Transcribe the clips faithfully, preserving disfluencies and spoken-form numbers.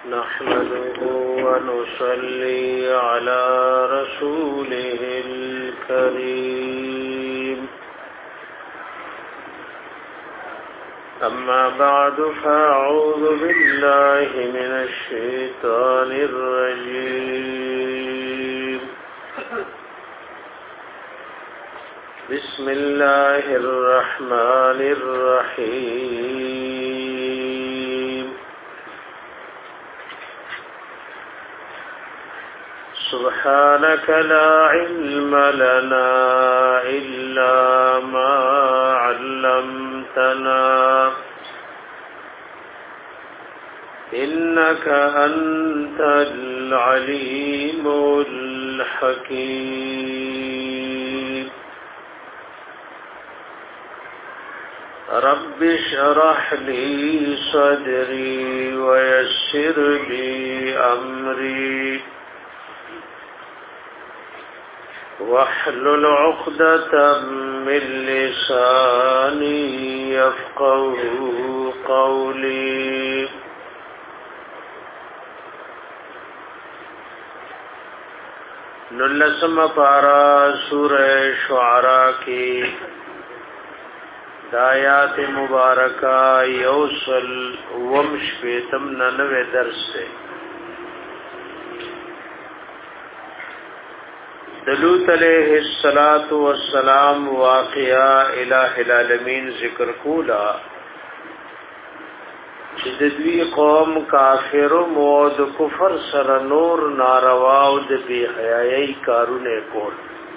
نحمده ونصلي على رسوله الكريم أما بعد فأعوذ بالله من الشيطان الرجيم بسم الله الرحمن الرحيم سبحانك لا علم لنا إلا ما علمتنا إنك أنت العليم الحكيم رب اشرح لي صدري ويسر لي أمري واحلل عقدة من لساني يفقهوا قولي نلسم پارا سورہ شعراء کی دایات مبارکہ یوصل ومش پیتم ننوے درس سے دلوت علیہ الصلاة والسلام واقعہ الہ العالمین ذکر کولا چې د دوی قوم کافر او د کفر سره نور ناروا او د بی حیايي کارونه کول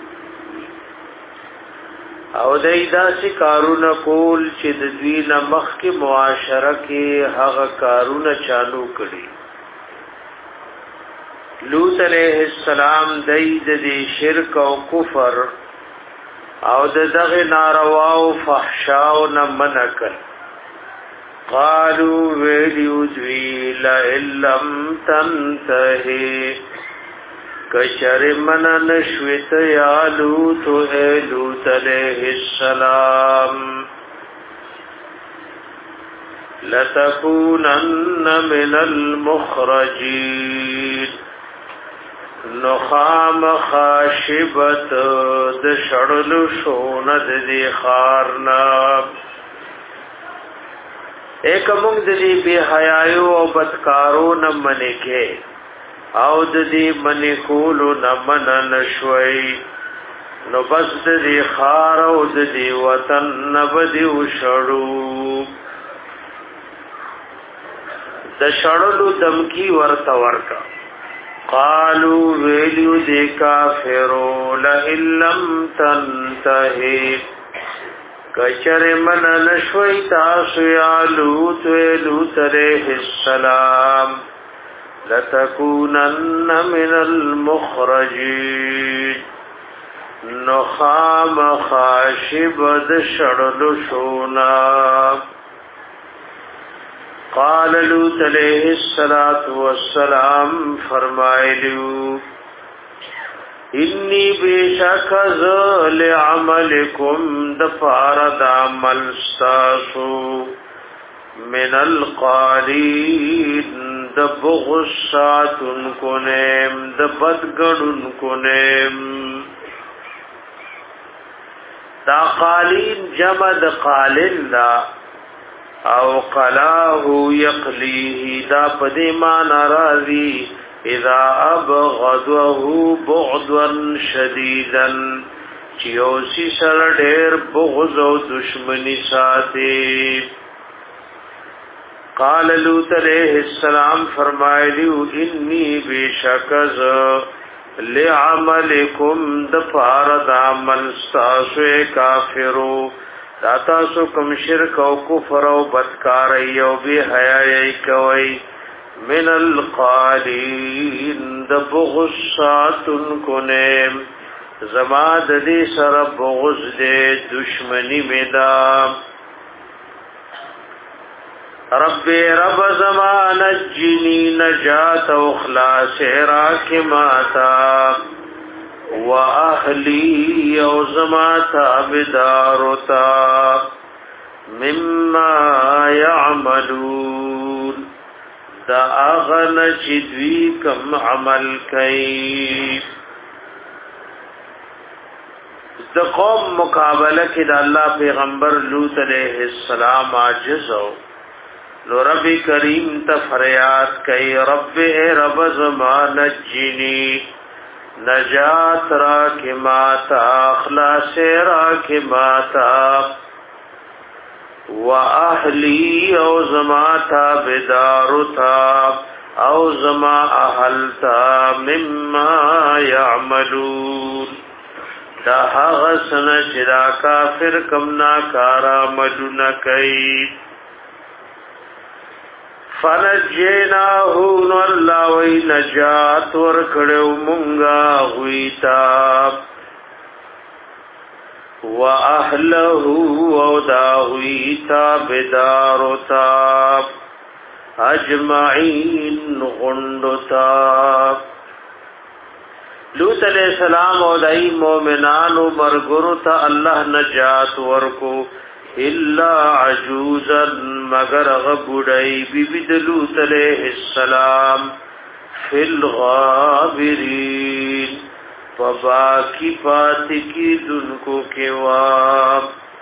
او دای داسې کارونه کول چې د دوی نه مخکې معاشره کې هغه کارونه چالو کړي لوط علیہ السلام دای د شرک او کفر او د دغه ناروا او فحشا او نه منکل قالوا ویلیو دوی لئلم تنتهی کشر من نشویت یا لوت اے لوط علیہ السلام لتکونن من المخرجین نخام خاشبت د شړلو شوند دی خارناب ایک مونږ د دې به حیايو او بدکارو نه منکه او د دې منی کولو نه من نشوي نو بس د دې خار او د دې وطن نه بدی وشړو د شړلو دمکی ورته ورکا قالوا ویلیو دې کافرو لئلم تنتهي کچر من نشوی تاسو یا لوط لوط علیہ السلام لتکونن من المخرجین نخام خاشب د شړلو شونا قال لوط علیہ السلام فرمایلیو انی بیشک ذل عملکم دفارد عمل ساسو من القالین دبغشاتن کنیم دبدگڑن کنیم دا قالین جمد قالن دا او قلاه یقلیه دا پدیمان راضی اذا ابغضه بغضا شديدا چیوسی سر ډیر بغض او دشمنی ساتي قال لوط علیہ السلام فرمایلیو انی بشکز لعملکم دفارد عمل ساسو کافرو دا تاسو کم شرک او کفر او بدکاری او بی حیائی کوي من القالین د بغضاتن کنیم زما د دې سره بغض دې دشمنی میدا رب رب زما نجنی نجات او خلاص راک ماتا واهلی او زما تابدارتا مما يعملون دا اغن چدوی کم عمل کئی. دا قوم مقابلہ کی دا اللہ پیغمبر لوط علیہ السلام عاجز ہو نو رب کریم تا فریاد کئی رب اے رب زمان نجینی نجات را کی ماتا اخلاص را کی ماتا و اہلی او زماتا بدارتا او زما اہلتا مما یعملون دا حغسن چدا کافر کمنا کارا مدن کئی. فنجیناہو نو اللہ وی نجات ورکڑو منگا ہوئیتا و اہلہو او دا ہوئیتا بدارتا اجمعین غنڈتا. لوط علیہ السلام او دای مومنانو مرګرو ته الله نجات ورکو الا عجوزا مگر غبړی بی بی د لوط علیہ السلام فی الغابرین فباکی پات کی دن کو کوا.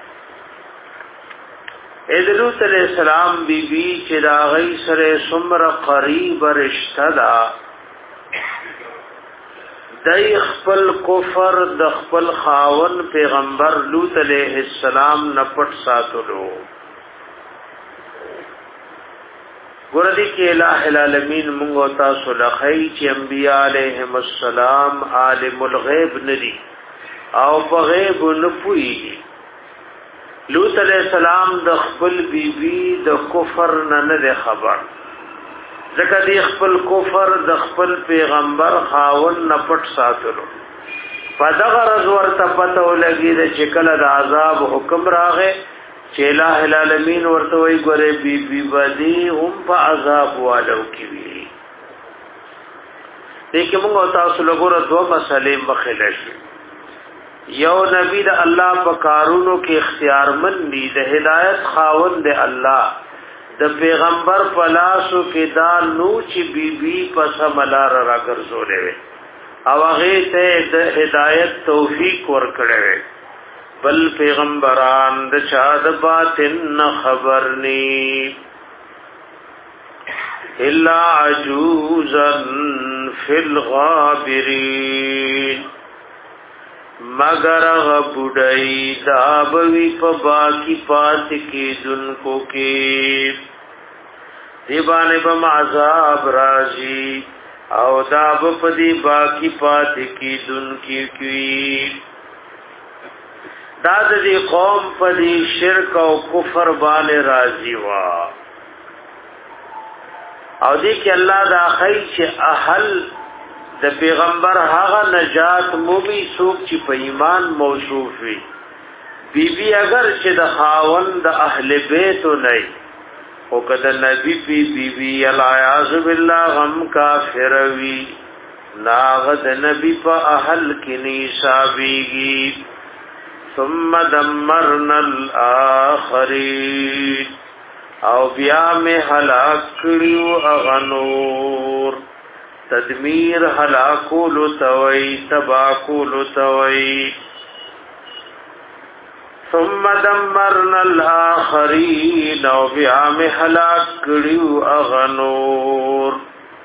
اے د لوط علیہ السلام بی بی چې دا غي سره سمر قریب رشتہ دا دای خپل کفر د خپل خاون پیغمبر لوط علیہ السلام نه پټ ساتلو. ګوردی کې الٰه العالمین موږ تاسو لخی چې انبیاء علیهم السلام عالم الغیب ندی او په غیب نه پوي. لوط علیہ السلام د خپل بیبي د کفر نه نه خبر ځکه دی خپل کفر د خپل پیغمبر خاون نه پټ ساتلو. په دغه ورځ ورته پته ولګي چې کله د عذاب حکم راغی چې الٰه العالمین ورته وی ګوره بی بی بدی هم په عذاب والو کې وی. دغه موږ تاسو لګور دوه مسلې مخله شي. یو نبی د الله په کارونو کې اختیارمن دی د هدایت خاون د الله د پیغمبر پلاسو کې دا نو چې بی بی پس ملار را ګرځولې او هغه ته د هدایت توفیق ورکړې. بل پیغمبران د چا د باطن خبرني الا عجوزا فی الغابرین مگر غبډای دا بوی په باقی پات کې دن کو کې دیبانه بم عذاب راځي او دا په دی باقی پات کې دن کې کی. دا د دې قوم په دی شرک او کفر باندې راځي وا او دې کې الله دا خی چې اهل د پیغمبر هغه نجات مومي څوک چې په ایمان موصوف وي. بی بی اگر چې د خاوند د اهل بیت نه او کده نبی بی بی بی العیاذ بالله غم کافر وی ناغد نبی په اهل کې نصابيږي. ثم دمرنا الاخرین او بیا می هلاک کړیو اغنور. تدمیر هلاکول توي تباکول توي. ثم دمرنا الاخرین او بیا می هلاک کړیو اغنور.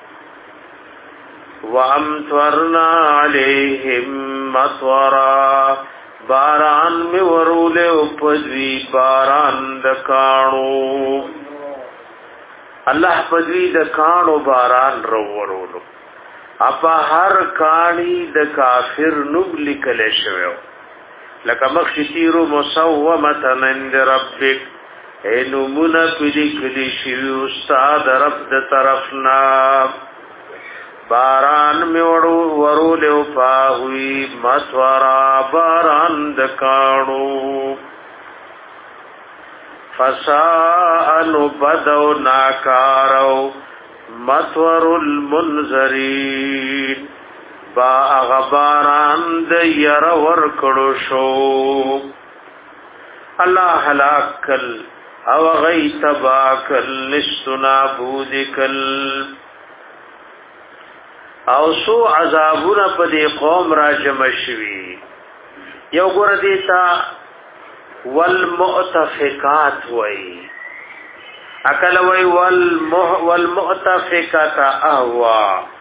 وامطرنا عليهم مطرا باران می ورول او پدوی باران د کانو. الله پدوی د کانو باران رو ورولو. اپا هر کانی د کافر نوم لیکل شوی لکه مخشتیرو مسومتا عند ربک اینو منا پلی کلی شوی استاد رب د طرفنا. باران می ورول او پاوی مسورا باران د کانو. فساءنو بدو ناکارو مطور المنذرین با اغباران د ير ور کړو شو. الله هلاکل او غیت باکل لستنا بودکل او سو عذابونه په دې قوم را جمع شوي یو ګور دیتا والمؤتفقات وای اکل وای والمه والمؤتفقات اهوا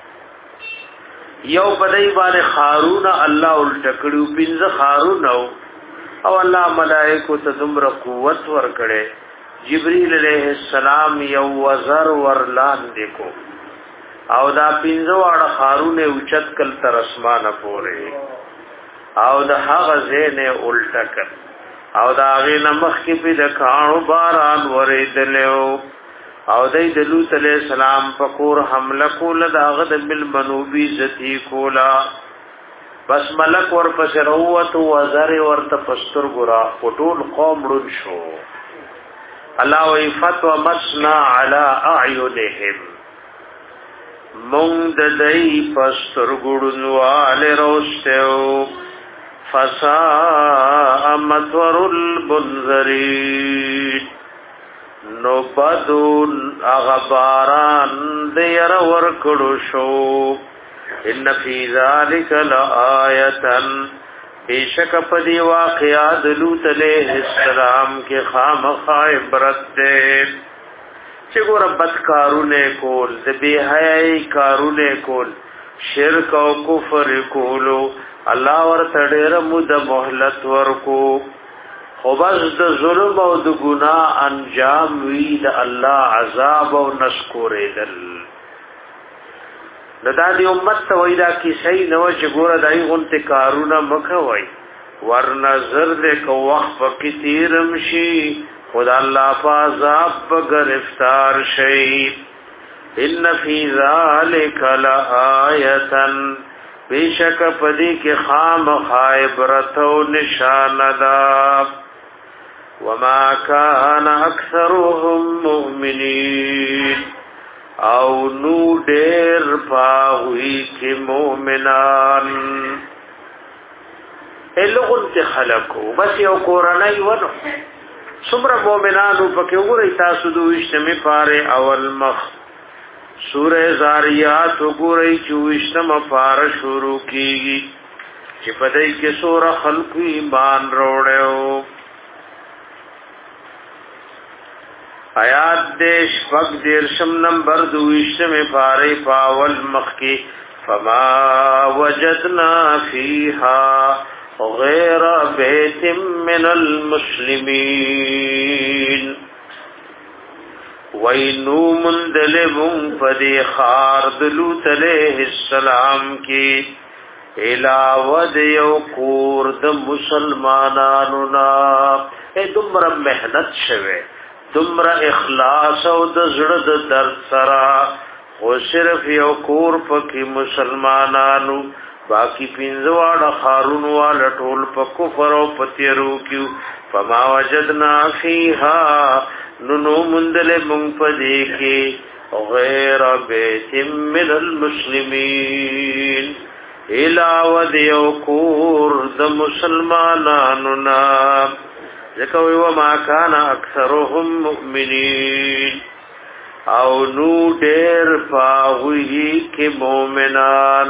یو بدای باندې خارون الله الټکړو پینځه خارون او الله ملائکه ته دمر قوت ور کړي جبرئیل علیہ السلام یو وزر ورلان دیکو او دا پینځه واړه خارونه اوچت کل تر اسمانه پورې او د هغه زینه الټکل او دا غي نمخ کې په د کانو باران ورېدلو او دای د لوط علیہ السلام فقور حمله کول داغه د بل منوبی ذتی کولا بس ملک ور پس روت وزر ورته پستر ګرا پټول قوم رون شو الله وی فتوا مسنا علی اعینهم مونږ د دای پستر ګړنوال روستو فساء مطور البنذرین نو بدون اغباران دیر ورکڑو شو ان فی ذالک لآیتن بیشک پدی واقعات لوط علیہ السلام کے خامخ عبرت دے چگو ربت کارونے کول دبی حیائی کارونے کول شرک و کفر کولو اللہ ورطڑیر مد محلت ورکو خوبز د ظلم او د گناہ انجام وی د الله عذاب او نشکور دل دا دی امت ته ویدا کی صحیح نو چې ګوره دای غونته کارونه مخوي ور نظر دې کو وخت کثیرم شي خدا الله فعذاب گرفتار شي ان فی ذلک لآیه بیشک پدی کې خام خایبرت او نشان دا وما كان اکثرهم مؤمنین او نو ډیر پاوی کې مؤمنان الغون ته خلقو بس یو قرانای ونو څومره مؤمنانو پکې وګورئ تاسو دوه اجتماع پاره اول مخ سورہ زاریات وګورئ چې وشتمه پاره شروع کیږي چې په دې کې سورہ خلق ایمان وروړو آیات دیش فق دیرشم نمبر دویشتم پاری پاول مخی فما وجدنا فیها غیر بیت من المسلمین وینو مندلبن پدی خارد لوط علیہ السلام کی علاوہ یو کورد مسلمانانونا اے دمر محنت شوے دمر اخلاص او د زړه د درد سره خو صرف یو کور پکې مسلمانانو باقی پینځواړه خارون وال ټول په کفر او پتیرو کیو فما وجدنا فیها نو مندل منفدی کی غیر بیت من المسلمین علاوه دیو کور د مسلمانانو نا ذکر وما كان اکثرهم مؤمنین او نو ډیر پاوی کې مؤمنان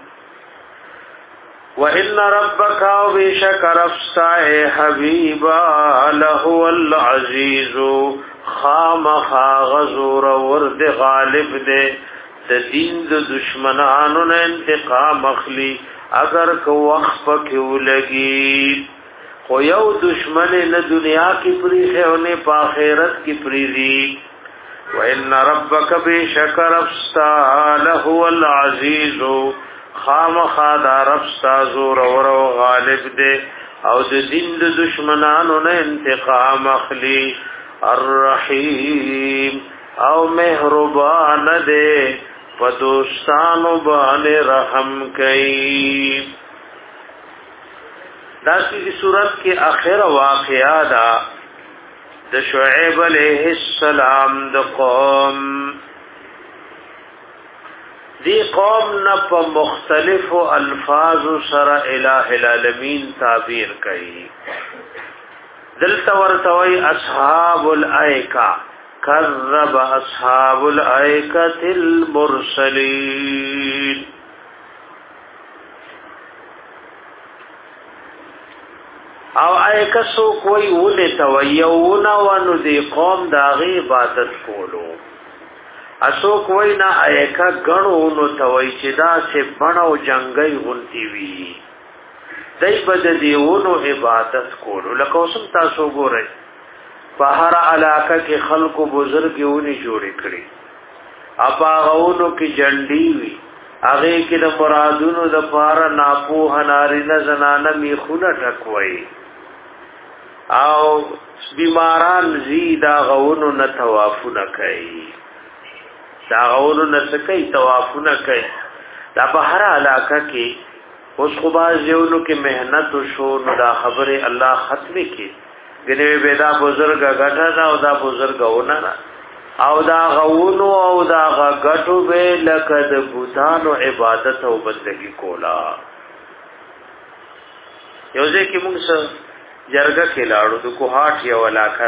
وان ربک او بشک رفسا حبیبا له العزیز خام غزور ورد غالب دے د دین د دشمنانو نه انتقام اخلي اگر کو وخت پکې ولګي خو یو دشمن نه دنیا کی پری ہے انہیں پا آخرت کی پریزی وَإِنَّ رَبَّكَ بِشَكَ رَبْسْتَا لَهُوَ الْعَزِيزُ خام خادا ربستا زور ورو غالب دے او د دین د دشمنانو نه انتقام اخلی الرحیم او مهربان دے پدوستانو باندې رحم کوي داسی کی صورت کے آخر واقعہ دا د شعیب علیہ السلام د قوم دی قوم نه په مختلف الفاظ سره الہ العالمین تعبیر کړي دلته ورتوي اصحاب الایکا کذب اصحاب الایکه المرسلین. او ایکه سو کوئی ولته ویونه ونو دی قوم داغي عبادت کولو. اسو کوئی نه ایکه غنو نو توي چې دا سه بڼو جنگي غونتی وی دای بد دیونو عبادت کولو. لکه اوسم تاسو ګورئ په هر علاقه کې خلکو بزرګونی جوړې کړي اپا غونو کې جنډي وی هغه کې د مرادونو د پار ناپوه نارینه زنانه میخونه ټکوي او بیماران زیدا غونو نه توافونه کوي دا غونو نه سکي توافونه کوي. دا په هر علاقه کې اوس خو باز یو کې مهنت شو نو دا خبره الله ختم کی ګنې ودا بزرګ غټا دا او دا بزرګونه نه او دا غونو او دا غټو به لکه د بوتانو عبادت او بندگی کولا. یو ځکه موږ سره جرګه کې لاړو د کوهاټ یو علاقه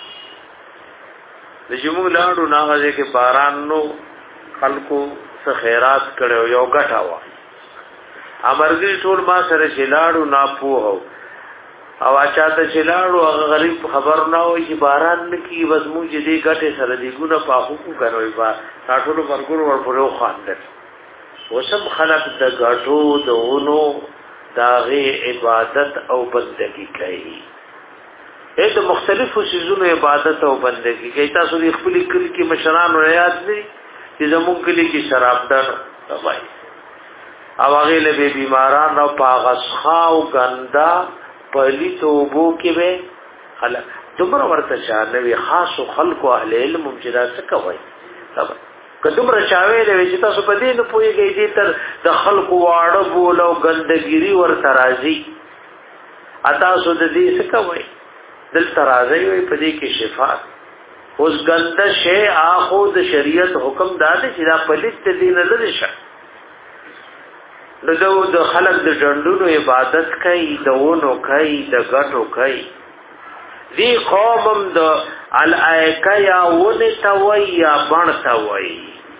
د جمعو لاړو ناغه کې باران نو خلکو څه خیرات کړو یو غټا وا امرګي ټول ما سره شلاړو ناپوه او اچاته شلاړو هغه غریب خبر نه وي چې باران نکی وزمو چې دې غټه سره دې ګونه پاخو کوي با ټاټولو مرګور ورپورو خاندل وسم خلق د غټو دونو داغه عبادت او بندگی کوي. اې د مختلفو سيزونو عبادت او بندگی کوي. تاسو د خپل کلی کې مشران ریاض دي چې زموږ کلی کې شرابدار وای او هغه له بیماران او پاغسخا او ګندا پلی توبو کې به خلک دومره ورته چانوي خاص خلکو اهل علم مجرا څه کوي تب کدومره چاوي له چې تاسو په دې نه پويږئ دې تر د خلکو واړه بولو ګندګيري ورته راځي اته سود دې څه کوي دل ترازی وي په دې کې شفاعت اوس ګنده شی اخو د شریعت حکم داده چې دا پلیت دین نه لري شه نو د خلق د ژوندونو عبادت کوي د ونو کوي د غټو کوي. دی قومم د الایکا یا ونه توي یا بڼ توي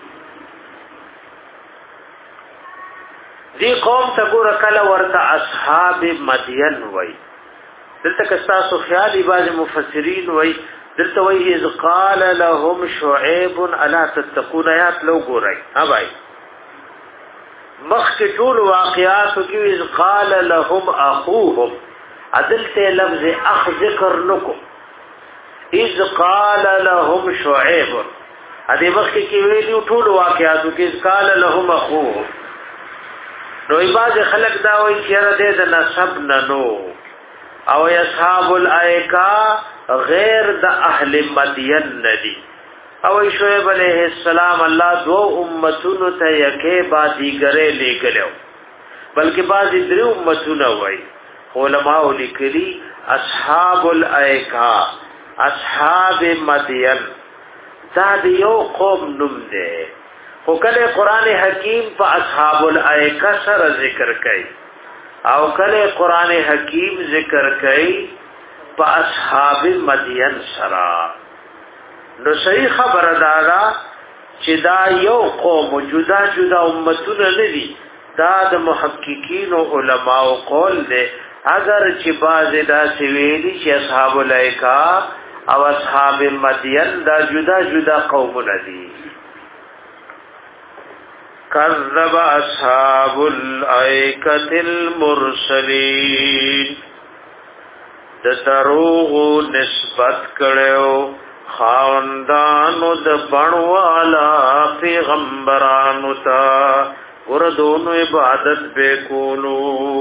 دی قوم ته ګور کله ورته اصحاب مدین وای دلته کستاسو خیال باز مفسرین وای دلته وای اذ قال لهم شعيب الا تتقون آیات لو ګورای ها بھائی مخک ټول واقعات کې اذ قال لهم اخوهم عدلته لفظ اخ ذکر نکو اذ قال لهم شعيب ادي مخک کې ویلو ټول واقعات کې اذ قال لهم اخوهم نو باز خلق دا وای چې را دې د نسب ننو او اصحاب الایکا غیر د اهل مدین ندی او شعیب علیہ السلام الله دو امتونو ته یکه با دیګره لګلو بلکې بعضی درې امتونه وای علماء لیکلي اصحاب الایکا اصحاب مدین دا یو قوم نوم دی خو کله قران حکیم په اصحاب الایکا سره ذکر کوي او کله قران حکیم ذکر کوي په اصحاب مدین سره نو صحیح خبر دادا چې دا یو قوم جدا جدا امتونه نه دي دا د محققین او علما او قول دي اگر چې باز دا سویلی چې اصحاب الایکا او اصحاب مدین دا جدا جدا قومونه دي. کذب اصحاب الایکه المرسلین د دروغ نسبت کړو خاندانو د بڼوالا پیغمبرانو تا وردونو عبادت بے کولو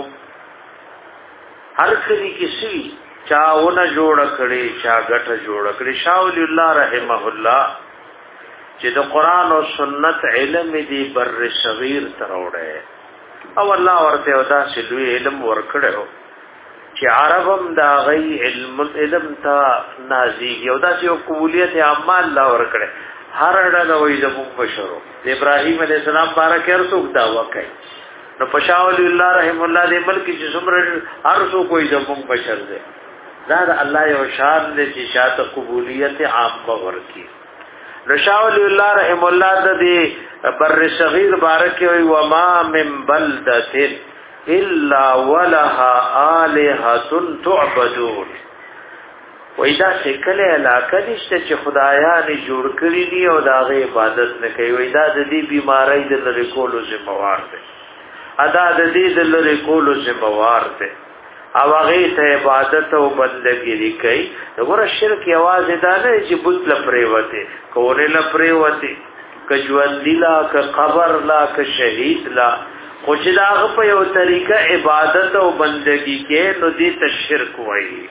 هر کلی کسی چاونه جوړ کړي چا غټه جوړ کړي شاولی الله رحمه الله چې د قران او سنت علم دی بر صغیر تروړه او الله ورته ودا چې دوی علم ورکړو چې عربم دا غي علم علم تا نازي یو دا چې قبولیت اعمال الله ورکړي هر ډول وې د مبشرو ابراهيم عليه السلام بارک ارسوک دا وکړي نو پښاول الله رحم الله دې ملک چې څومره ارسو کوئی د مبشر دې دا الله یو شان دې چې شاته قبولیت عامه ورکی. رشاول الله رحم الله دې بر صغیر بارک وي وما من بلدة الا ولها آلهة تعبدون. وېدا شکل علاقه نشته چې خدایان جوړ کړی دي او داغه عبادت نه کوي. وېدا د دې بیماری د لری کولو ذمہوار دي، ادا د دې د لری کولو ذمہوار دي او هغه ته عبادت او بندګی کوي. وګوره شرک आवाज دا نه چې بت لپاره وته کوله لپاره وته کجوندی لا ک قبر لا ک شهید لا خو چې داغه په یو طریقه عبادت او بندګی کې نو دې تشرک وایي.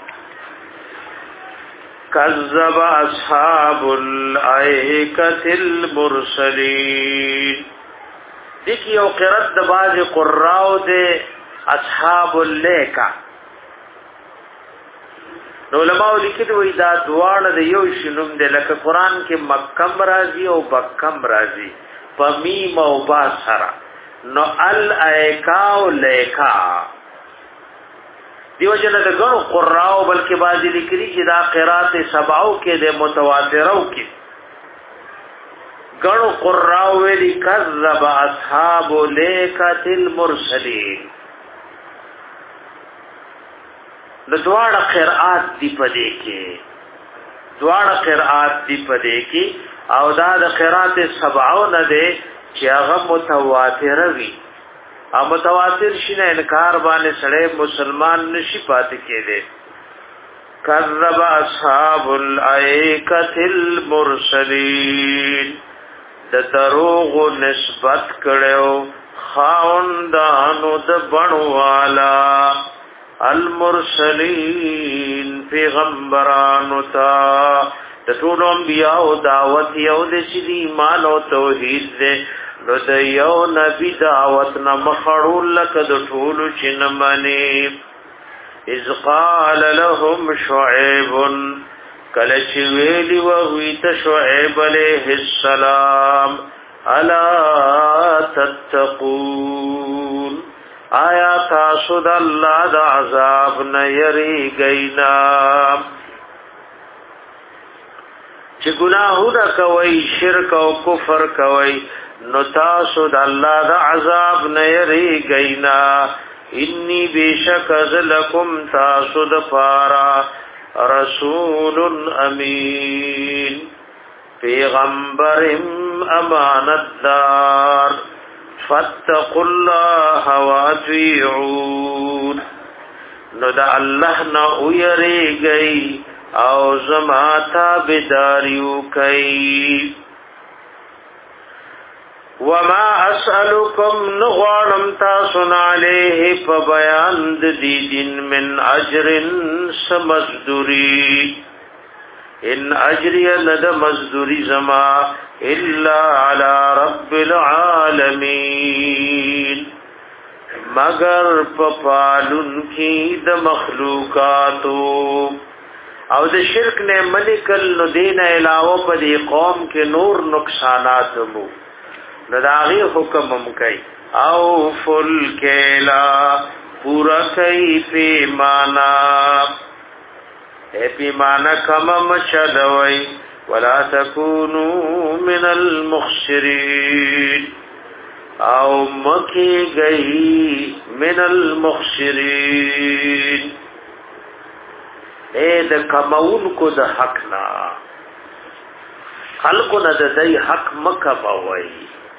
کذب اصحاب الایکه المرسلین. دکی یو قرات د باز قراو دے اصحاب اللیکا. نو علماء لیکلی وی دا دوان د یو شنوم دے لکه قرآن کې مکم رازی او بکم رازی پا میم او با سرا. نو الایکا او لیکا دیو جن د غنو قراو بلکې بازی لیکلی چې دا قرات سبعو کې د متواترو کې غنو قراو ویلی کذب اصحاب لیکات المرسلین. د دواړه قرات دی پدې کې دواړه قرات دی پدې کې او دا د قرات سبعو نه ده چې هغه متواتر وي. او متواتر شنه انکار باندې سړی مسلمان نشي پاتې کېده. کذب اصحاب الایکه المرسلین. د دروغ نسبت کړو خاوندانو د بڼوالا المرسلین پیغمبرانو تا. د ټول انبیاء او دعوت یو د ایمان او توحید دې نو د یو نبی دعوت نه مخړول لکه د ټول چې نه منی. اذ قال لهم شعیب کله چې ویلی وی ته شعیب علیہ السلام الا تتقون. آیا تاسو د الله د عذاب نه یریږئ؟ چې ګناهونه کوي شرک او کفر کوي نو تاسو د الله د عذاب نه یریږئ. انی بیشک ذلکم تاسو د پارا رسول امین پیغمبر امانتدار. فاتقوا الله واطیعون. نو دا الله نه ویریږئ او زما تابعداریو کوي. وما اسألكم نغوانم تاسن علیه پا بیان دی دین من اجر سمزدوری. ان اجری ند مزدوری زما الا علی رب العالمین مگر پپالن کی د مخلوقاتو. او د شرک نے ملکل نو دین علاوه پا دی قوم کے نور نقصانات مو نداغی حکم ہم کئی. او فل کیلا پورا کئی پیمانا اے پیمانا کمم شدوئی ولا تکونو من المخسرین او مکی گئی من المخسرین اے د کمون کو د حق نا خلقو نا د دی حق مکبوئی.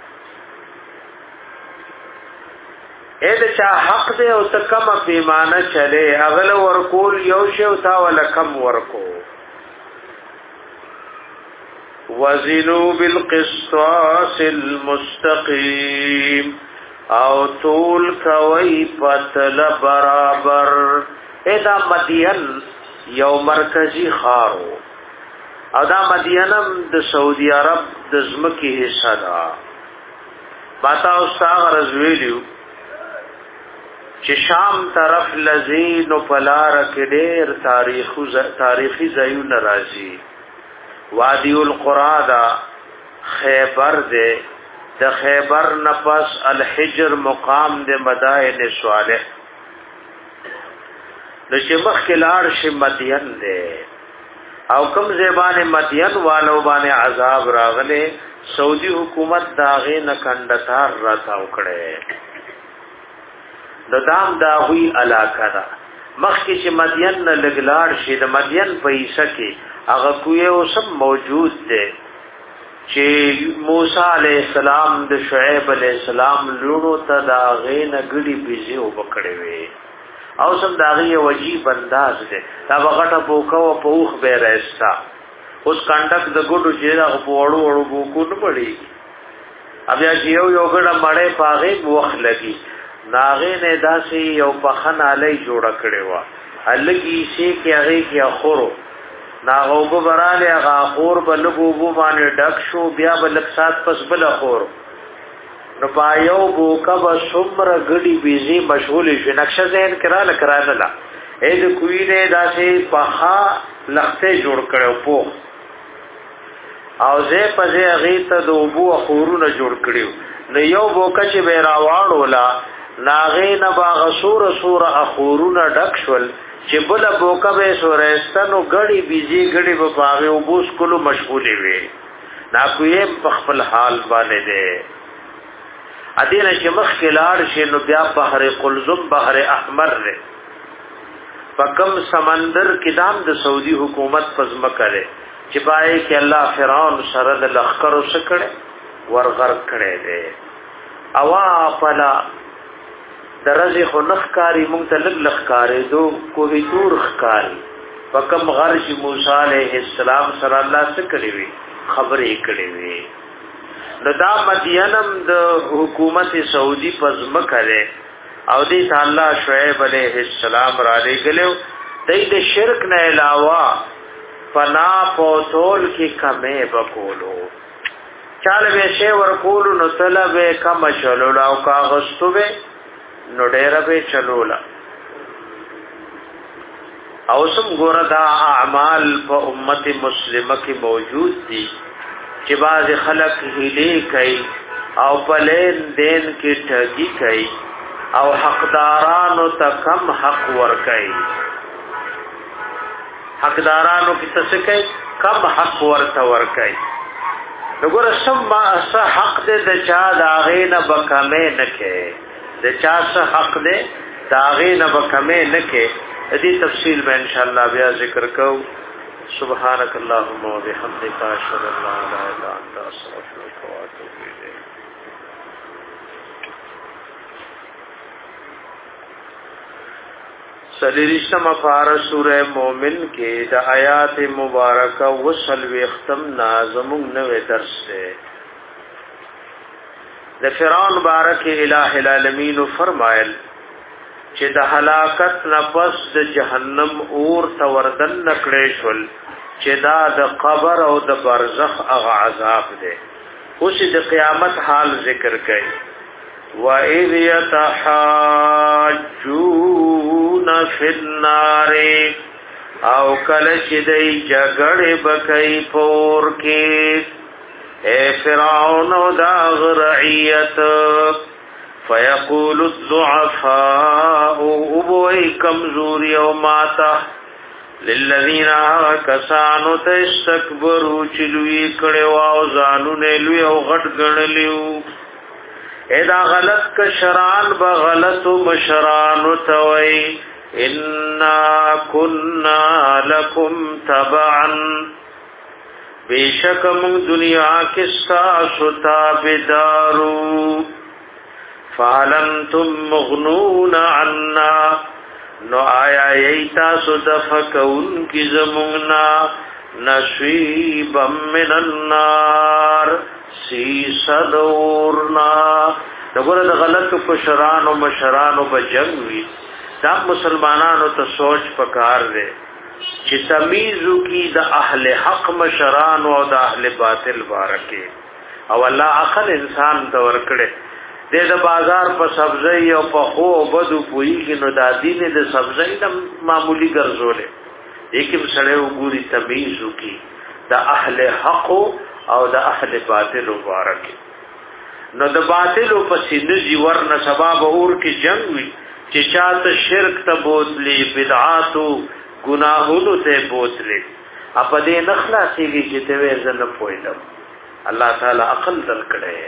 اے د چا حق دے او تا کم پیمانه چلے اغل ورکول یو شو تا ولا کم ورکو. وزنو بالقسطاس المستقیم او طول کوي پتل برابر. اے دا مدین یو مرکزی خارو او دا مدینم د سعودی عرب د زمکی حصہ دا. باتا استاغ رزویلیو چې شام طرف لذین و پلارک دیر تاریخی زیون رازی. وادی القرآ دا خیبر دے د خیبر نفس الحجر مقام دے مدائن صالح. نو چې مخ کې لاړ شي مدین دی او کوم زبانه مدین والو باندې عذاب راغله سعودي حکومت داغه نه کندتار راځاو کړي د دام دا وی علاقه دا مخ کې چې مدین نه لګلاړ شي د مدین پیسې کې هغه کوی او سب موجود دی چې موسی علی السلام د شعیب علی السلام لونو ته دا غینه غړي بيزي وبکړې وي او سم داغي وجیب انداز دی دا وغټه بوکو په اوخ به راځتا اوس کانټک د ګډو چې دا په وړو وړو بوکو نه پړي بیا چې یو یو ګډه مړې پاغه وخت لګي ناغه نه داسي یو پخن علی جوړ کړي وا الګي شي کې هغه کې اخورو ناغه وګ براله هغه اخور په لګو وګ باندې ډک شو بیا بلک سات پس بل اخور نو پایو بوکا با سمر گڑی بیزی مشغولی شوی نقشه ذہن کرا لکرا نلا اید کوئی نے دا سے پخا لختے جوڑ کرو پوخ او زی پزی اغیتا دو بو اخورون جوڑ کریو نو یو بوکا چی بیراوانو لا ناغین باغ سور سور اخورون ڈک شول چی بلا بوکا بے سورستنو گڑی بیزی گڑی باغی او بوس کلو مشغولی وی ناکوی پخپل حال بانے دے ادینه چې مخ کې لاړ شي نو بیا بحر قلزم بحر احمر دی پکم سمندر کې دام د سعودي حکومت پزما کړي چې پای کې الله فرعون سره د لخر وسکړي ورغرق کړي دی اوا پلا درجه خو نخکاری مونږ ته لګ لخکارې دو کوهی تور خکاری پکم غرش موسی علیہ السلام سره الله سره وی خبرې کړي وی نو دا مدینم د حکومت سعودی پزما کړي او دې الله شعیب علیہ السلام را لګلو دې د شرک نه علاوه فنا پوتول کې کمه بکولو چاله به شی ورکول نو طلب کم چلول او کاغستو به نو ډیر به چلولا او سم ګور دا اعمال په امت مسلمه کې موجود دي چې باز خلق هلي کوي او پلین دین کې ټګي کوي او حقدارانو ته کم حق ور کوي حقدارانو کې څه کوي کم حق ورته ور کوي وګوره سم ما حق دې د چا داغې نه بکمه نه کې د چا څه حق دې داغې نه بکمه نه کې دې تفصیل به ان شاء الله بیا ذکر کوو سبحانك اللهم وبحمدك اشهد ان لا اله الا انت استغفرك واتوب اليك سلیریشتم افار سورہ مومن کې د آیات مبارکه وصل وختم نازمون نوې درس ده د فرعون بارک الہ العالمین فرمایل چې د هلاکت نفس د جهنم اور توردن نکړې شول چې دا د قبر او د برزخ هغه عذاب دی اوس د قیامت حال ذکر کړي و اذ یتحاجون فی النار او کله چې دی جګړه بکای پور کې اے فرعون او دا غرعیت فیقول الضعفاء ابوئی کمزوری او ماتا للذین کسانو تستکبرو چلوی کڑیو او زانو نیلوی او غٹ گنلیو ایدا غلط کشران بغلط مشرانو توئی انا کننا لکم تبعا بیشک من دنیا کستا ستا بدارو فعلمتم مغنون عنا نو آیا ایتا صدفکون کی زمونا نصیبا من النار سی صدورنا نگوره دا غلط کشران و مشران و بجنگ وی دا مسلمانانو تا سوچ پکار دے چی تمیزو کی دا اہل حق مشران و دا اہل باطل بارکے او اللہ عقل انسان تا ورکڑے د د بازار په سبزی او په خو بدو پویږي نو د دین د سبزی د معمولی ګرځولې لیکن سره وګوري تمیز وکي د اهل حق او د اهل باطل مبارک نو د باطل په سینې ورنه سبب اور کې جنگ وي چې چاته شرک ته بوتلی بدعاتو گناهونو ته بوتلی اپا دې نخلاصيږي چې ته وې زنه پوهیدم الله تعالی عقل درکړي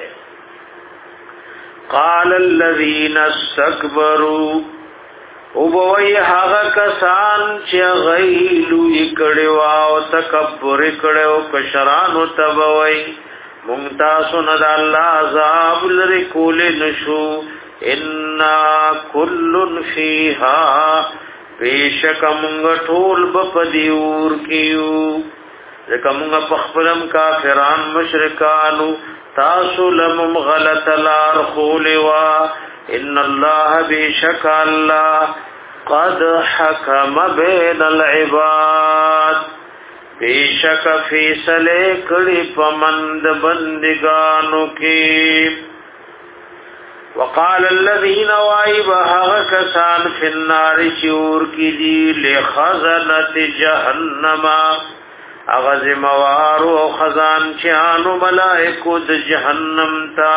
قال الذين استكبروا او بوئی هغه کسان چې غیلو یکړو او تکبر کړو کشرانو تبوي مونږ تاسو نه د الله عذاب لري کول نشو ان کل فیها بیشک مونږ ټول بپدیور کیو ځکه مونږ په خپلم کافران مشرکانو تاسو لم غلط لار خولوا ان الله بیشک الله قد حکم بین العباد بیشک فیصله کړي پمند بندگانو کې وقال الذين وایبها کسان فی النار شور کی دی لخزنه جهنم اغاز موار او خزان چانو ملائکو د جهنم تا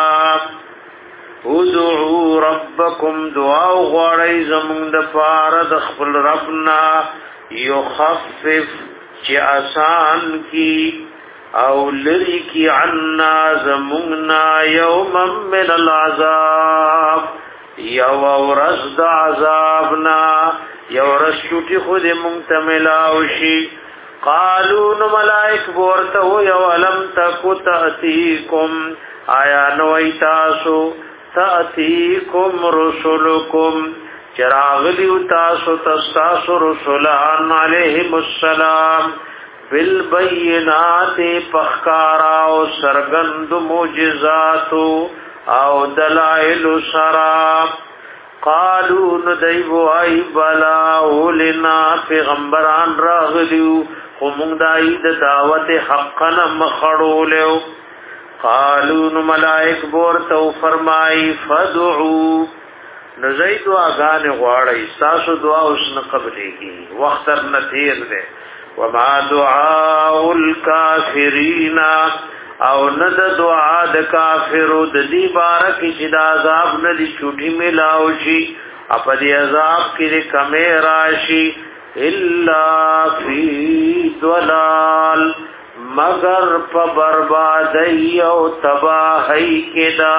ادعوا ربکم دعا غړی زمون د پاره د خپل ربنا یخفف چې آسان کی او لری کی عنا زموننا یوم من العذاب یو ورځ د عذابنا یو ورځ چټي خود منتملاوشي قالوا نو ملائک ورته یو علم تکو تاتیکم آیا نو ایتاسو تاتیکم رسولکم چراغلی تاسو تاسو رسولان علیہم السلام بالبینات پخکارا او سرگند معجزات او دلائل سرا قالو ندیبو ای بلا اولنا پیغمبران راغلیو خمونگ دائی دا دعوت حقنا مخڑولیو قالو نو ملائک بورتو فرمائی فدعو نزای دعا گانے غواړی تاسو دعا اوس نه قبلېږي وخت نه تیر دی وما دعاء الكافرین او ند دعا د کافرو د دې بارک چې د عذاب نه دي چوټي ملاو شي اپ دې عذاب کې کمې راشي الا فی ضلال مگر په بربادی او تباہی کې دا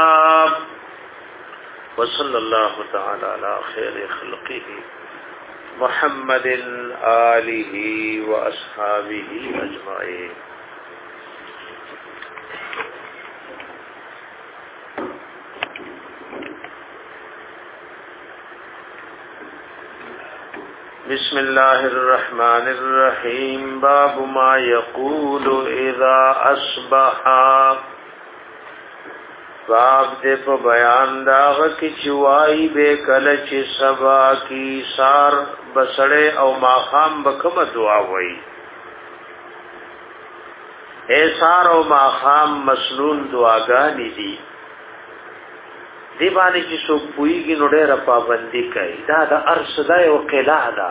وصلی الله تعالی علی خیر خلقه محمد آله واصحابه اجمعین بسم الله الرحمن الرحیم باب ما یقول اذا اصبح باب دې په بیان داغ کی چوای به کله چې سبا کی سار بسړې او ماخام بکم دعا وای اے سار او ماخام مسنون دعاګانی دي دی باندې چې څوک پویږي نو ډېر پابندي کوي دا د ارشدا او قلا دا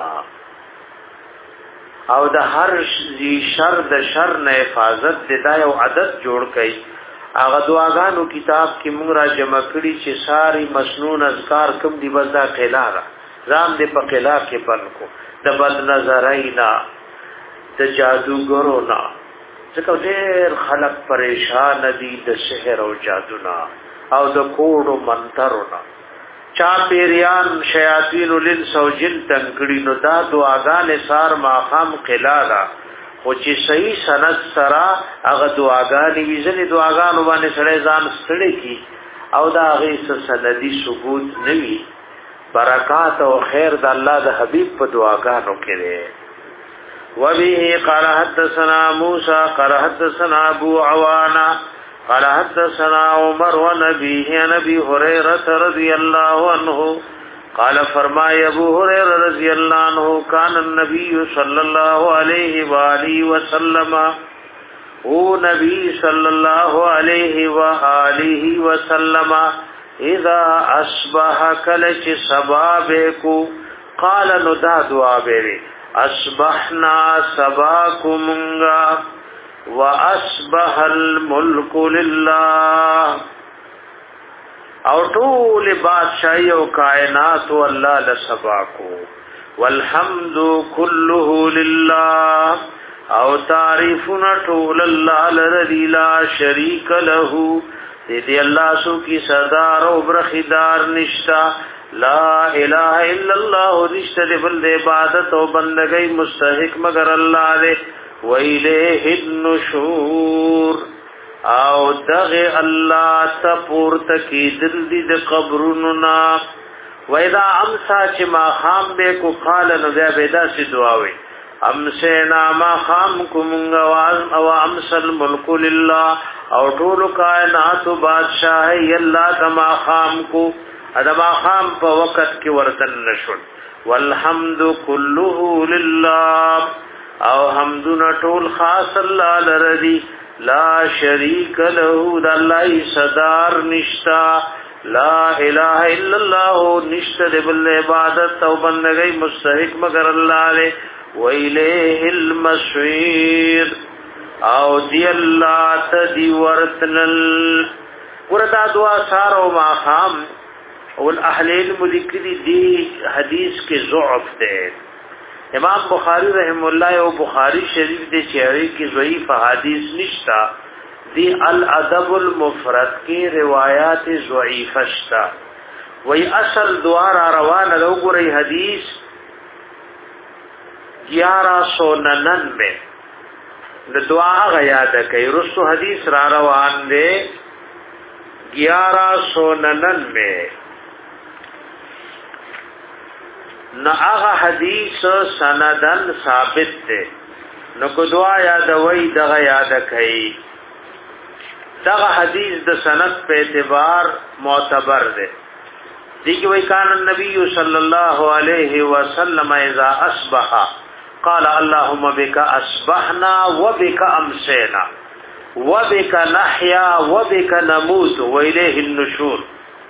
او د هر شر د شر نه حفاظت د دا یو عادت جوړ کړي هغه دعاګانو کتاب کې موږ را جمع کړي چې ساری مسنون اذکار کوم دی وزدا قلا را رام دې په قلا کې بنکو د بد نظرینا د جادوګرو نا ځکه ډېر خلک پریشان دي د سحر او جادو نا او د کوډو منترونه چا پیریان شیاطین الانس او جن تنکړي نو دا دعاګانې سار ماقام قلا را خو چې صحیح سند سره هغه دعاګانې ویځنې دعاګانو باندې سړی ځان ستړي کی او دا هغه سندي ثبوت نوي برکات او خیر د الله د حبيب په دعاګانو کې ده وبه قال حدثنا موسى قال حدثنا ابو عوانه قال حدثنا عمر ونبيه نبي هريرة رضي الله عنه قال فرمائے ابو هريرة رضي الله عنه كان النبي صلى الله عليه وآله وسلم او نبی صلى الله عليه وآله وسلم اذا اصبح کلچ سبابکو قال ندا دعا بیوی اصبحنا سباکمنگا واصبح الملك لله او ټول بادشاہي او کائنات الله لسبا کو والحمد كله لله او تعریفنا ټول الله لري لا شریک له دې الله سو کی سردار او برخدار نشتا لا اله الا الله نشته بل عبادت او بندګۍ مستحق مگر الله دې ویله النشور او دغه الله تپور تکي دل دې د قبرونو نا وإذا امسا چې ما خام به کو قال نو بیا بيدا سي دعاوي امسنا ما خام کوم غواز او امسل ملک لله او ټول کائنات بادشاہ الله کما خام کو ادما خام په وخت کې ورتن نشول والحمد كله لله او حمدنا ټول خاص الله لرضی لا شریک له د الله صدر نشتا لا اله الا الله نشته بل عبادت او بندګۍ مستحق مگر الله له ویله المصير او دی الله تدی ورتنل وردا دعا سار او ما خام او اهل علم ذکر دی حدیث کې ضعف ده امام بخاری رحم الله او بخاری شریف دې چهره کې ضعیف حدیث نشتا دی الادب المفرد کې روایت ضعیفه شتا وای اصل دعا را روانه لو ګورې حدیث گیارہ سو ننانوے د دعا غیاد کوي رسو حدیث را روان دی گیارہ سو ننانوے نو هغه حدیث سندن ثابت ده نو کو دعا یاد وای دغه یاد کوي دغه حدیث د سند په اعتبار معتبر ده دیږي وای کان النبی صلی الله علیه وسلم اذا اصبح قال اللهم بك اصبحنا وبك امسينا وبك نحيا وبك نموت واليه النشور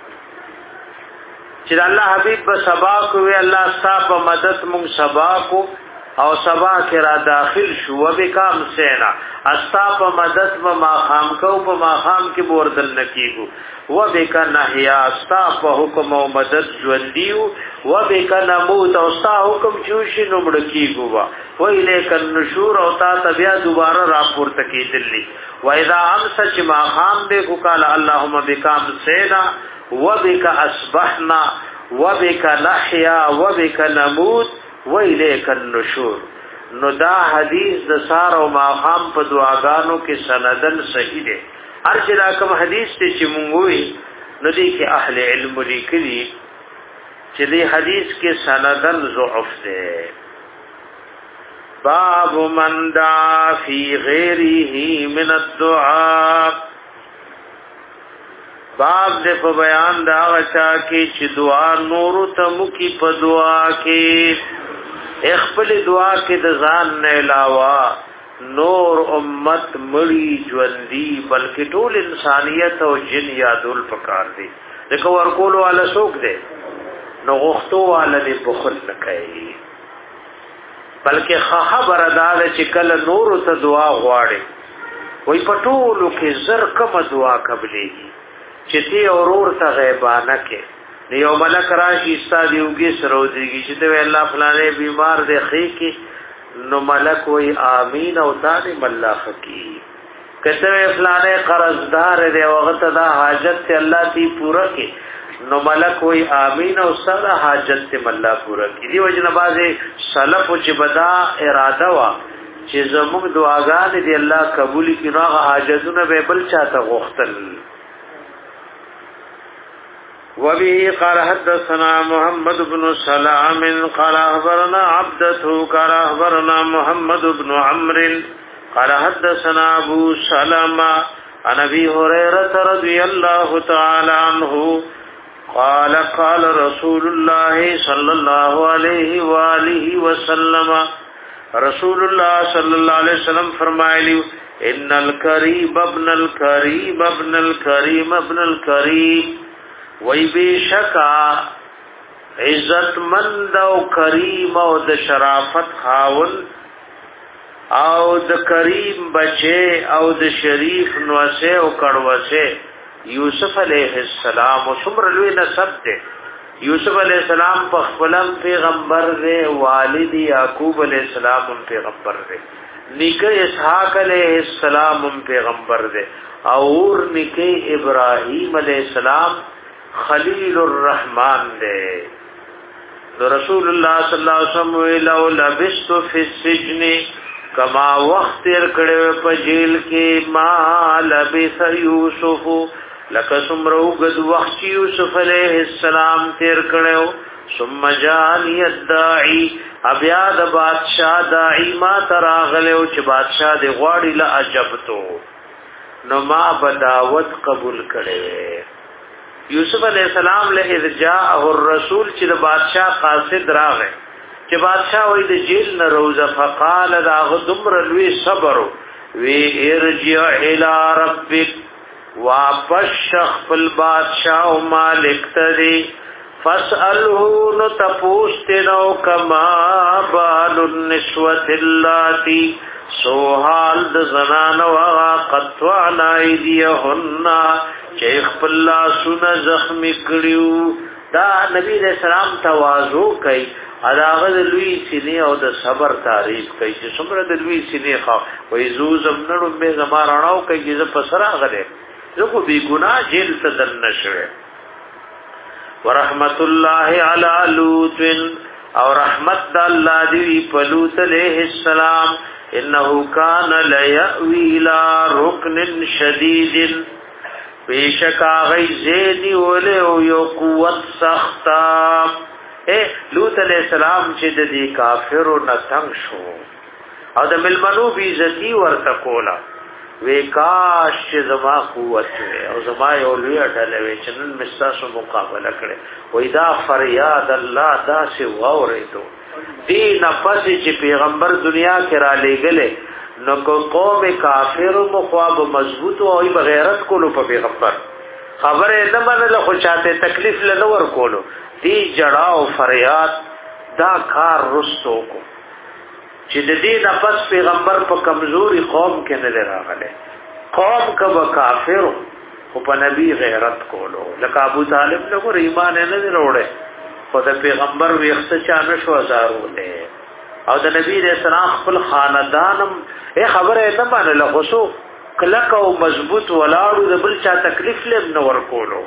چې الله حبيب په سبا کو وی الله ستاسو په مدد مونږ سبا کو او سبا کې را داخل شو وبکام سینا استا په مدد ما خام کو په ما خام کې بوردل نکیګو وبک نحیا استا په حکم او مدد ژوندیو وبک نموت او استا حکم چوشي نو مړ کیګو وا ویلیک النشور او تا بیا دوباره راپورته کیدلی و اذا امس چې ما خام دې کو قال اللهم بکام سینا وبك اصبحنا وبك نحيا وبك نموت وإليك النشور نو دا حدیث د سار او ماقام په دعاګانو کې سندن صحیح ده هر چې کوم حدیث ته چې مونږ وي نو دي کې اهل علم لیکلي چې دې حدیث کې سندن ضعف ده باب من دعا فی غیره من الدعاء باب دې په بیان دا غچا کې چې دعا نور ته مکی په دعا کې خپل دعا کې د ځان نه علاوه نور امت مړی ژوندۍ بلکې ټول انسانیت او جن یادول پکار دي دغه ورکول والا څوک دی نو غختو والا دې بخل نه کوي بلکې خبر ادا چې کله نور ته دعا غواړي وای په ټولو کې زر کوم دعا قبلېږي چې تی اورور ته غیبانه کې یو ملک راشي استاد یوګي سروځيږي چې ته الله فلانه بیمار دی خې کې نو ملک وای امين او تعالی ملخ کی کته فلانه قرضدار دی وغته دا حاجت ته الله تی پورا کې نو ملک وای امين او سره حاجت ته ملا پورا کی دی وجنه بازه سلف چې بدا اراده وا چې زموږ دعاګانې دی الله قبول کړي هغه حاجتونه به بل چاته غوښتل وبه قال حدثنا محمد بن سلام قال أخبرنا عبدته قال أخبرنا محمد بن عمرو قال حدثنا أبو سلمة عن أبي هريرة رضي الله تعالى عنه قال قال رسول الله صلى الله عليه وآله وسلم رسول الله صلى الله عليه وسلم فرمائے ان الكريم ابن الكريم ابن الكريم ابن الكريم وی بیشکا عزت مند او کریم او د شرافت خاون او د کریم بچه او د شریف نوسه او کڑوسه یوسف علیہ السلام څومره لوی نسب دی. یوسف علیہ السلام په خپلم پیغمبر دی، والد یعقوب علیہ السلام پیغمبر دی، نیکه اسحاق علیہ السلام پیغمبر دی، اور نیکه ابراہیم علیہ السلام خلیل الرحمن دی. نو رسول الله صلی الله علیه وسلم لو لبست فی السجن کما وقت تیر کړه په جیل کې ما لبث یوسف لکه څومره وګد وخت یوسف علیہ السلام تیر کړو. ثم جاءنی الداعی ابیا د بادشاہ داعی ما تراغلو چې بادشاہ دی غواړي لا عجبتو نو ما بداوت قبول کړي. یوسف علیہ السلام له ارجاءه الرسول چې د بادشاہ قاصد راغی چې بادشاہ وې د جیل نه روزه فقال دا غدمر لوی صبر وی ارجع الى ربک واپس شخ البادشاہ و مالک تدی فاسأله نو تپوستنو کما بال النسوة اللاتی سو حال د زنانو آغا قطوعنا ایدیهن چیخ پلا سن زخمی کریو. دا نبی علیہ السلام توازو کئی اداغد لوی سینی او د صبر تعریف کئی چه سمر د لوی سینی خواہ ویزوزم نرم بے زماراناو کئی جیز پسرا غلے زکو بی گناہ جیل تدن نشوے. ورحمت اللہ علی لوت او رحمت دا اللہ دیوی پلوت علیہ السلام انہو کان لیأوی الى رکن شدید بیشک آغی زیدی ولی او یو قوت سختا. اے لوت علیہ السلام چې د دې کافرو نه تنگ شو او د ملمنو بیزتی ورته کولا وی کاش چې زما قوت وي او زما یو لوی ډله وي چې نن مستاسو مقابله کړي وای دا فریاد الله دا سی واورېدو دې نفس چې پیغمبر دنیا کې را لېګلې نو کو قوم کافر مخواب مضبوط او بغیرت کولو په پیغمبر خبره نه منله خو چاته تکلیف له ور کولو دی جڑا او فریاد دا کار رستو کو چې د دې نفس پیغمبر په کمزوري قوم کې نه راغله قوم کبه کافر او په نبی غیرت کولو لکه ابو طالب له ور ایمان نه وروړي خو د پیغمبر ویخت چا نشو زارونه او د نبی رسول الله خپل خاندانم ای خبره نه منله خو سو کلک او مضبوط ولاړو د بل چا تکلیف لم نه ور کولو.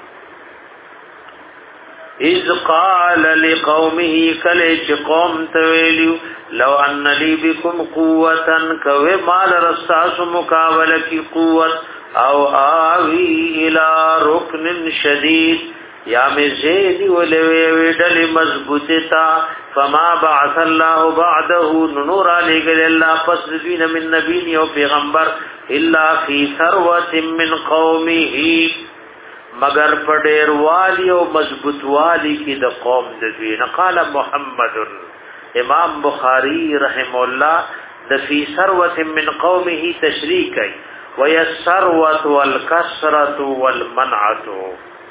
اذ قال لقومه کلچ قوم تویلیو لو ان لی بكم قوتا کوي مال رستاس مقابله کی قوت او آوی الى رکن شدید یا مزیدی ولوی ویدل مضبوطتا فما بعث الله بعده نور علیگل اللہ پس دوین من نبین یو پیغمبر الا فی ثروت من قومه مگر پډیر والی او مضبوط والی کی د قوم د دوی. قال محمد امام بخاری رحم الله د فی ثروت من قومه تشریح کوي وی الثروت والکثرت والمنعه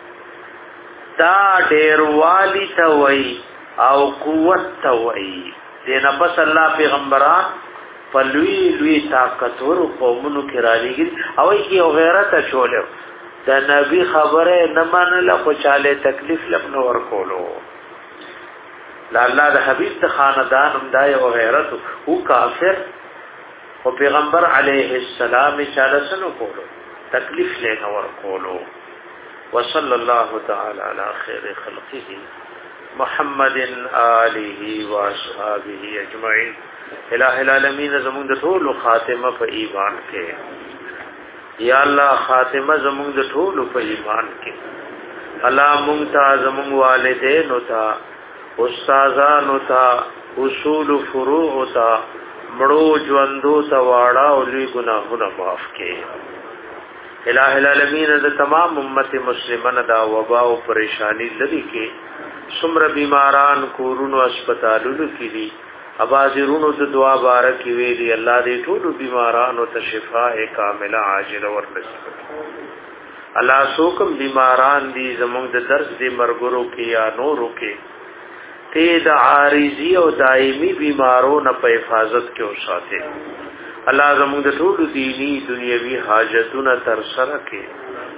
دا ډیر والی ته وی او قوت ته وی دینه بس الله پیغمبران په لوی لوی طاقتور قومونو کې را لېږي او یې غیرت چوله دا نبی خبره نه منله خو چاله تکلیف لم ور کولو. لا الله د حبیب د خاندان هم دای او غیرت او کافر او پیغمبر علیه السلام چاله سنو کولو تکلیف له ور کولو. وصلی الله تعالی علی خیر خلقه محمد آله و اصحابہ اجمعین. الہ العالمین زمون د ټول خاتمه په ایمان کې یا الله خاتمه زمون د ټول په ایمان کې الله مونږ ته زمون والدین او ته استادان او ته اصول فروع او ته مړو ژوندو ته واړه او لوی ګناهونه معاف کړي. الہ العالمین د تمام امت مسلمانانو دا وبا او پریشانی لري کې څومره بیماران کورونو هسپتالونو کې دي اباذرونو د دعا بارک ویلي الله دې ټول بیمارانو ته شفاء کامله عاجله ورنصیب. الله سوکم بیماران دي زموږ د درس دي مرګرو کې یا نورو کې ته د عارضی او دایمي بیمارونو په حفاظت کې اوساته. الله زموږ د ټول دینی دنیوي حاجتونو تر سره کې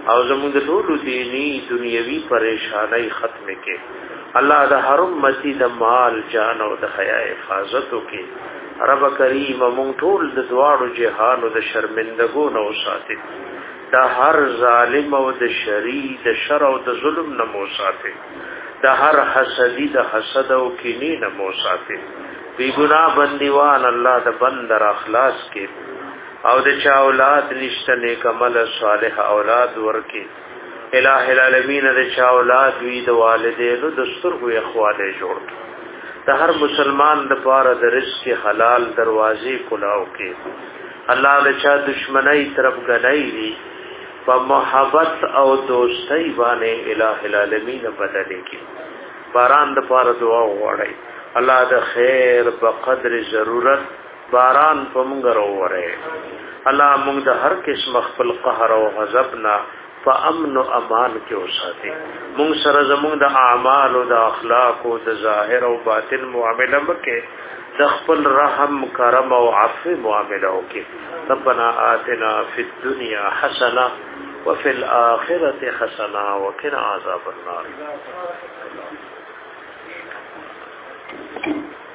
او زموږ د ټول دینی دنیوي پریشانای ختم کړي الله د هر امتی د مال جان او د حیا حفاظت وکړي رب کریم مونږ ټول د دواړو جهانو د شرمندګو نو ساتي د هر ظالم او د شری د شر او د ظلم نه مو ساتي د هر حسدی د حسد او کینې نه مو ساتي بی ګناه بندیوان الله د بندر اخلاص کې او د چا اولاد نشته نیک عمل صالح اولاد ورکی الہ العالمین د چا اولاد وی د والدینو د سترګو اخواله جوړ د هر مسلمان د پاره د رزق حلال دروازې کلاو کې الله د چا دشمنی طرف غنۍ دي په محبت او دوستۍ باندې الہ العالمین بدل کې باران د پاره دعا وغواړي الله د خیر په قدر ضرورت باران په موږ راوړي الله موږ د هر قسم خپل قهر او غضب نه په امن او امان کې اوساتي موږ سره زموږ د اعمال او د اخلاق او د ظاهر او باطن معاملې مکه د خپل رحم کرم او عفو معاملې وکي ربنا آتنا فی الدنيا حسنه وفي الاخره حسنه وقنا عذاب النار